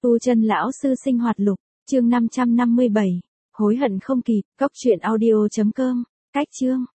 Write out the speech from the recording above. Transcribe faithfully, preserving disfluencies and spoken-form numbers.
Tu Chân lão sư sinh hoạt lục, chương năm trăm năm mươi bảy, hối hận không kịp, cốc truyện audio chấm com, cách chương.